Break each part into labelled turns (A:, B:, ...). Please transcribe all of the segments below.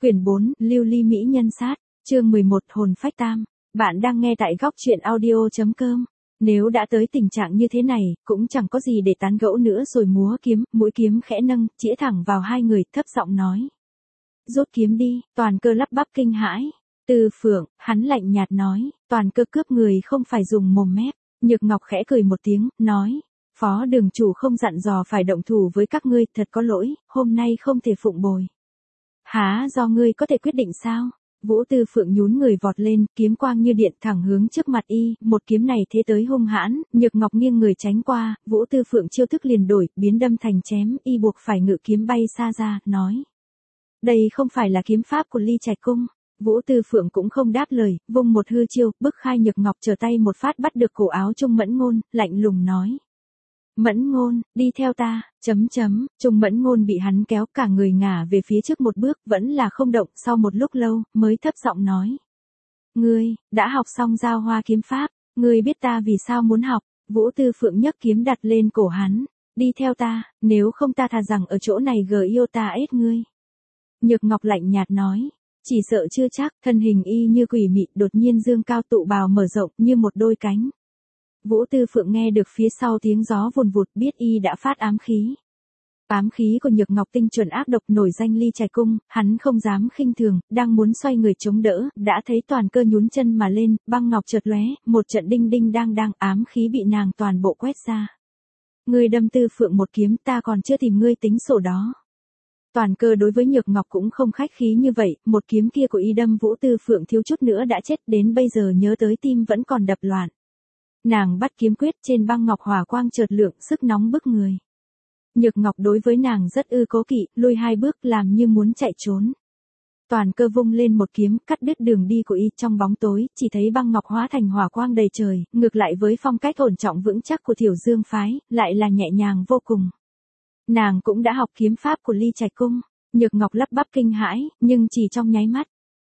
A: Quyển 4, Lưu ly mỹ nhân sát, chương 11, hồn phách tam. Bạn đang nghe tại góc truyện audio.com. Nếu đã tới tình trạng như thế này, cũng chẳng có gì để tán gẫu nữa rồi múa kiếm, mũi kiếm khẽ nâng, chĩa thẳng vào hai người, thấp giọng nói. Rút kiếm đi, Toàn Cơ lắp bắp kinh hãi. Từ Phượng, hắn lạnh nhạt nói, Toàn Cơ cướp người không phải dùng mồm mép. Nhược Ngọc khẽ cười một tiếng, nói. Phó đường chủ không dặn dò phải động thủ với các ngươi, thật có lỗi, hôm nay không thể phụng bồi. Há do ngươi có thể quyết định sao? Vũ Tư Phượng nhún người vọt lên, kiếm quang như điện thẳng hướng trước mặt y, một kiếm này thế tới hung hãn, Nhược Ngọc nghiêng người tránh qua, Vũ Tư Phượng chiêu thức liền đổi, biến đâm thành chém, y buộc phải ngự kiếm bay xa ra, nói. Đây không phải là kiếm pháp của Ly Trạch Cung. Vũ Tư Phượng cũng không đáp lời, vung một hư chiêu, bức khai Nhược Ngọc trở tay một phát bắt được cổ áo Trung Mẫn Ngôn, lạnh lùng nói. Mẫn Ngôn, đi theo ta, Trung Mẫn Ngôn bị hắn kéo cả người ngả về phía trước một bước, vẫn là không động, sau một lúc lâu, mới thấp giọng nói. Ngươi, đã học xong giao hoa kiếm pháp, ngươi biết ta vì sao muốn học, Vũ Tư Phượng nhấc kiếm đặt lên cổ hắn, đi theo ta, nếu không ta thà rằng ở chỗ này yêu ta ết ngươi. Nhược Ngọc lạnh nhạt nói, chỉ sợ chưa chắc, thân hình y như quỷ mị đột nhiên dương cao tụ bào mở rộng như một đôi cánh. Vũ Tư Phượng nghe được phía sau tiếng gió vùn vụt biết y đã phát ám khí. Ám khí của Nhược Ngọc tinh chuẩn ác độc nổi danh Ly Trạch Cung, hắn không dám khinh thường, đang muốn xoay người chống đỡ, đã thấy Toàn Cơ nhún chân mà lên, băng ngọc chợt lóe, một trận đinh đinh đang ám khí bị nàng toàn bộ quét ra. Ngươi đâm Tư Phượng một kiếm, ta còn chưa tìm ngươi tính sổ đó. Toàn Cơ đối với Nhược Ngọc cũng không khách khí như vậy, một kiếm kia của y đâm Vũ Tư Phượng thiếu chút nữa đã chết, đến bây giờ nhớ tới tim vẫn còn đập loạn. Nàng bắt kiếm quyết, trên băng ngọc hỏa quang chợt lượng, sức nóng bức người. Nhược Ngọc đối với nàng rất cố kỵ, lùi hai bước làm như muốn chạy trốn. Toàn Cơ vung lên một kiếm, cắt đứt đường đi của y, trong bóng tối, chỉ thấy băng ngọc hóa thành hỏa quang đầy trời, ngược lại với phong cách ổn trọng vững chắc của Thiểu Dương phái, lại là nhẹ nhàng vô cùng. Nàng cũng đã học kiếm pháp của Ly Trạch Cung, Nhược Ngọc lắp bắp kinh hãi, nhưng chỉ trong nháy mắt.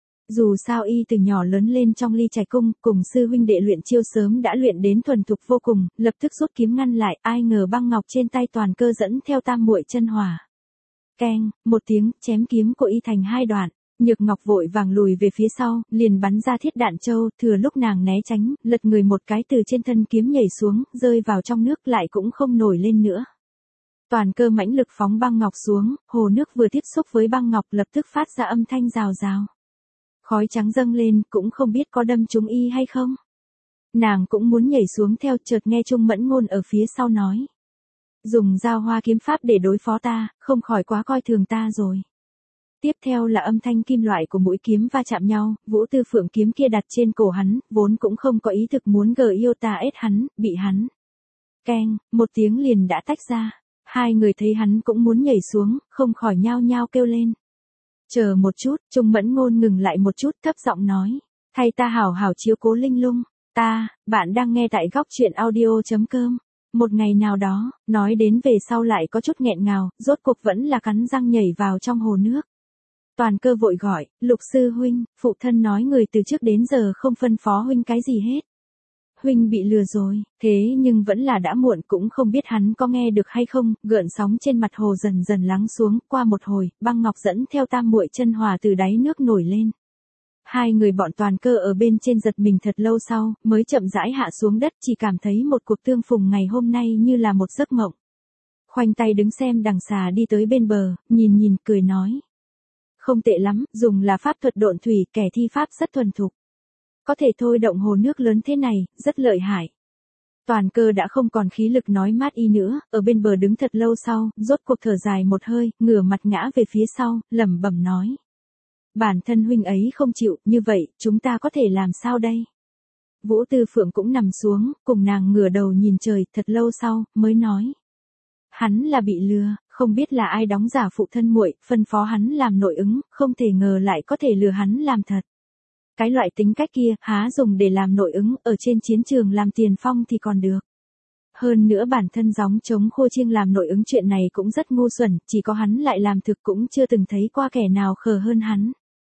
A: Dù sao y từ nhỏ lớn lên trong Ly Trạch Cung, cùng sư huynh đệ luyện chiêu sớm đã luyện đến thuần thục vô cùng, lập tức rút kiếm ngăn lại, ai ngờ băng ngọc trên tay Toàn Cơ dẫn theo tam muội chân hỏa. Keng, một tiếng, chém kiếm của y thành hai đoạn, Nhược Ngọc vội vàng lùi về phía sau, liền bắn ra thiết đạn châu, thừa lúc nàng né tránh, lật người một cái từ trên thân kiếm nhảy xuống, rơi vào trong nước lại cũng không nổi lên nữa. Toàn Cơ mãnh lực phóng băng ngọc xuống, hồ nước vừa tiếp xúc với băng ngọc lập tức phát ra âm thanh rào rào. Khói trắng dâng lên, cũng không biết có đâm trúng y hay không. Nàng cũng muốn nhảy xuống theo, chợt nghe Trung Mẫn Ngôn ở phía sau nói. Dùng giao hoa kiếm pháp để đối phó ta, không khỏi quá coi thường ta rồi. Tiếp theo là âm thanh kim loại của mũi kiếm va chạm nhau, Vũ Tư Phượng kiếm kia đặt trên cổ hắn, vốn cũng không có ý thực muốn yêu ta ết hắn, bị hắn. Keng, một tiếng liền đã tách ra. Hai người thấy hắn cũng muốn nhảy xuống, không khỏi nhao nhao kêu lên. Chờ một chút, Trung Mẫn Ngôn ngừng lại một chút, thấp giọng nói. Thay ta hảo hảo chiếu cố Linh Lung. Bạn đang nghe tại góc truyện audio.com. Một ngày nào đó, nói đến về sau lại có chút nghẹn ngào, rốt cuộc vẫn là cắn răng nhảy vào trong hồ nước. Toàn Cơ vội gọi, Lục sư huynh, phụ thân nói người từ trước đến giờ không phân phó huynh cái gì hết. Huynh bị lừa rồi, thế nhưng vẫn là đã muộn, cũng không biết hắn có nghe được hay không, gợn sóng trên mặt hồ dần dần lắng xuống, qua một hồi, băng ngọc dẫn theo tam muội chân hỏa từ đáy nước nổi lên. Hai người bọn Toàn Cơ ở bên trên giật mình thật lâu sau, mới chậm rãi hạ xuống đất, chỉ cảm thấy một cuộc tương phùng ngày hôm nay như là một giấc mộng. Khoanh tay đứng xem đằng xà đi tới bên bờ, nhìn cười nói. Không tệ lắm, dùng là pháp thuật độn thủy, kẻ thi pháp rất thuần thục. Có thể thôi động hồ nước lớn thế này, rất lợi hại. Toàn Cơ đã không còn khí lực nói mát y nữa, ở bên bờ đứng thật lâu sau, rốt cuộc thở dài một hơi, ngửa mặt ngã về phía sau, lẩm bẩm nói. Bản thân huynh ấy không chịu, như vậy, chúng ta có thể làm sao đây? Vũ Tư Phượng cũng nằm xuống, cùng nàng ngửa đầu nhìn trời, thật lâu sau, mới nói. Hắn là bị lừa, không biết là ai đóng giả phụ thân muội, phân phó hắn làm nội ứng, không thể ngờ lại có thể lừa hắn làm thật. Cái loại tính cách kia, há dùng để làm nội ứng, ở trên chiến trường làm tiền phong thì còn được. Hơn nữa bản thân gióng chống khô chiêng làm nội ứng chuyện này cũng rất ngu xuẩn, chỉ có hắn lại làm thực cũng chưa từng thấy qua kẻ nào khờ hơn hắn.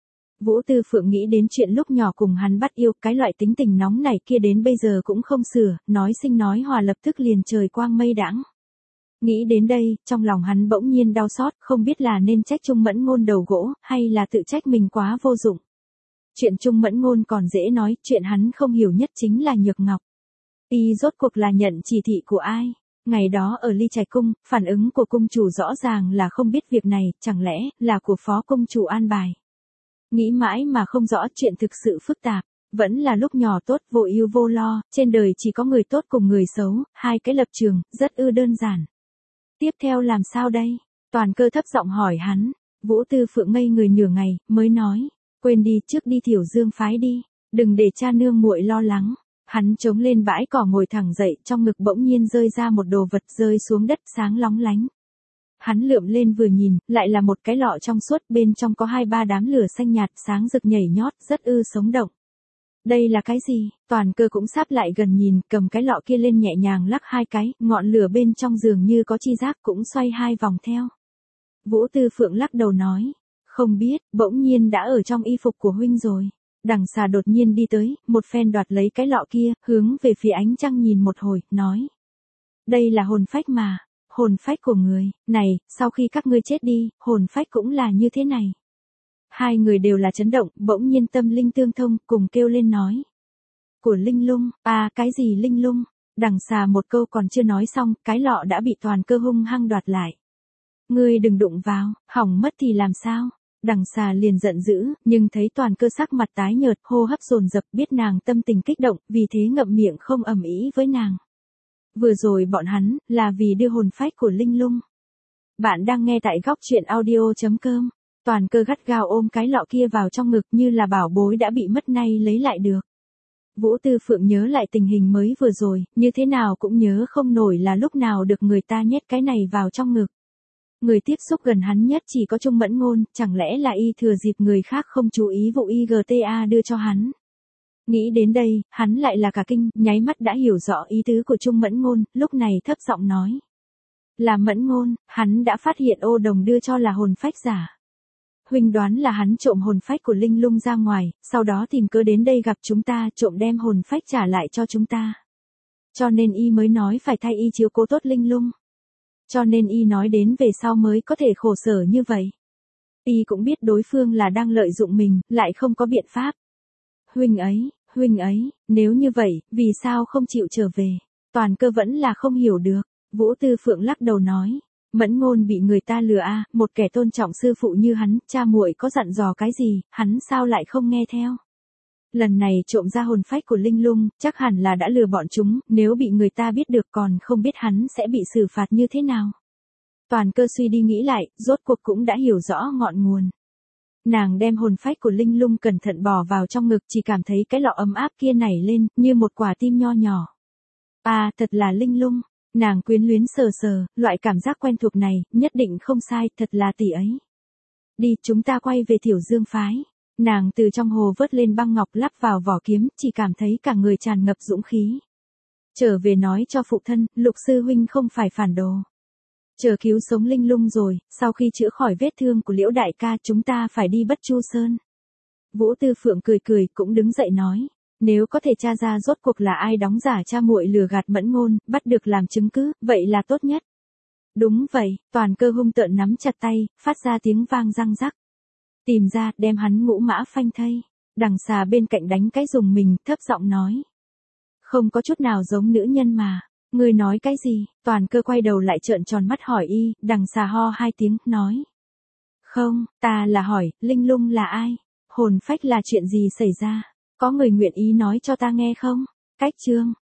A: Vũ Tư Phượng nghĩ đến chuyện lúc nhỏ cùng hắn bắt yêu, cái loại tính tình nóng nảy kia đến bây giờ cũng không sửa, nói sinh nói hòa lập tức liền trời quang mây đãng. Nghĩ đến đây, trong lòng hắn bỗng nhiên đau xót, không biết là nên trách Trung Mẫn Ngôn đầu gỗ, hay là tự trách mình quá vô dụng. Chuyện Trung Mẫn Ngôn còn dễ nói, chuyện hắn không hiểu nhất chính là Nhược Ngọc. Y rốt cuộc là nhận chỉ thị của ai? Ngày đó ở Ly Trạch Cung, phản ứng của cung chủ rõ ràng là không biết việc này, chẳng lẽ là của phó cung chủ an bài. Nghĩ mãi mà không rõ, chuyện thực sự phức tạp. Vẫn là lúc nhỏ tốt, vô ưu vô lo, trên đời chỉ có người tốt cùng người xấu, hai cái lập trường, rất đơn giản. Tiếp theo làm sao đây? Toàn Cơ thấp giọng hỏi hắn. Vũ Tư Phượng ngây người nửa ngày, mới nói, quên đi, trước đi Thiểu Dương phái đi, đừng để cha nương muội lo lắng. Hắn chống lên bãi cỏ ngồi thẳng dậy, trong ngực bỗng nhiên rơi ra một đồ vật rơi xuống đất sáng lóng lánh. Hắn lượm lên vừa nhìn, lại là một cái lọ trong suốt, bên trong có 2-3 đám lửa xanh nhạt sáng rực nhảy nhót, rất sống động. Đây là cái gì? Toàn Cơ cũng sáp lại gần nhìn, cầm cái lọ kia lên nhẹ nhàng lắc 2 cái, ngọn lửa bên trong dường như có chi giác cũng xoay 2 vòng theo. Vũ Tư Phượng lắc đầu nói, không biết, bỗng nhiên đã ở trong y phục của huynh rồi. Đằng Xà đột nhiên đi tới, một phen đoạt lấy cái lọ kia, hướng về phía ánh trăng nhìn một hồi, nói. Đây là hồn phách mà, hồn phách của người, này, sau khi các ngươi chết đi, hồn phách cũng là như thế này. Hai người đều là chấn động, bỗng nhiên tâm linh tương thông, cùng kêu lên nói. Của linh lung, cái gì linh lung? Đằng Xà một câu còn chưa nói xong, cái lọ đã bị Toàn Cơ hung hăng đoạt lại. Ngươi đừng đụng vào, hỏng mất thì làm sao? Đằng Xà liền giận dữ, nhưng thấy Toàn Cơ sắc mặt tái nhợt, hô hấp dồn dập, biết nàng tâm tình kích động, vì thế ngậm miệng không ầm ĩ với nàng. Vừa rồi bọn hắn, là vì đưa hồn phách của linh lung. Bạn đang nghe tại góc truyện audio.com. Toàn Cơ gắt gao ôm cái lọ kia vào trong ngực như là bảo bối đã bị mất nay lấy lại được. Vũ Tư Phượng nhớ lại tình hình mới vừa rồi, như thế nào cũng nhớ không nổi là lúc nào được người ta nhét cái này vào trong ngực. Người tiếp xúc gần hắn nhất chỉ có Trung Mẫn Ngôn, chẳng lẽ là y thừa dịp người khác không chú ý vụ IGTA đưa cho hắn. Nghĩ đến đây, hắn lại là cả kinh, nháy mắt đã hiểu rõ ý tứ của Trung Mẫn Ngôn, lúc này thấp giọng nói. Là Mẫn Ngôn, hắn đã phát hiện ô đồng đưa cho là hồn phách giả. Huynh đoán là hắn trộm hồn phách của linh lung ra ngoài, sau đó tìm cớ đến đây gặp chúng ta, trộm đem hồn phách trả lại cho chúng ta. Cho nên y mới nói phải thay y chiếu cố tốt linh lung. Cho nên y nói đến về sau mới có thể khổ sở như vậy. Y cũng biết đối phương là đang lợi dụng mình, lại không có biện pháp. Huynh ấy, nếu như vậy, vì sao không chịu trở về? Toàn Cơ vẫn là không hiểu được. Vũ Tư Phượng lắc đầu nói. Mẫn Ngôn bị người ta lừa một kẻ tôn trọng sư phụ như hắn, cha muội có dặn dò cái gì, hắn sao lại không nghe theo. Lần này trộm ra hồn phách của linh lung, chắc hẳn là đã lừa bọn chúng, nếu bị người ta biết được còn không biết hắn sẽ bị xử phạt như thế nào. Toàn Cơ suy đi nghĩ lại, rốt cuộc cũng đã hiểu rõ ngọn nguồn. Nàng đem hồn phách của linh lung cẩn thận bỏ vào trong ngực, chỉ cảm thấy cái lọ ấm áp kia nảy lên, như một quả tim nho nhỏ. Thật là linh lung. Nàng quyến luyến sờ, loại cảm giác quen thuộc này, nhất định không sai, thật là tỷ ấy. Đi, chúng ta quay về Thiểu Dương phái. Nàng từ trong hồ vớt lên băng ngọc lắp vào vỏ kiếm, chỉ cảm thấy cả người tràn ngập dũng khí. Trở về nói cho phụ thân, Lục sư huynh không phải phản đồ. Chờ cứu sống linh lung rồi, sau khi chữa khỏi vết thương của Liễu đại ca chúng ta phải đi Bất Chu Sơn. Vũ Tư Phượng cười cũng đứng dậy nói. Nếu có thể tra ra rốt cuộc là ai đóng giả cha muội lừa gạt Mẫn Ngôn, bắt được làm chứng cứ, vậy là tốt nhất. Đúng vậy, Toàn Cơ hung tợn nắm chặt tay, phát ra tiếng vang răng rắc. Tìm ra, đem hắn ngũ mã phanh thây. Đằng Xà bên cạnh đánh cái rùng mình, thấp giọng nói. Không có chút nào giống nữ nhân mà. Ngươi nói cái gì? Toàn Cơ quay đầu lại trợn tròn mắt hỏi y, Đằng Xà ho 2 tiếng, nói. Không, ta là hỏi, linh lung là ai? Hồn phách là chuyện gì xảy ra? Có người nguyện ý nói cho ta nghe không? Cách chương.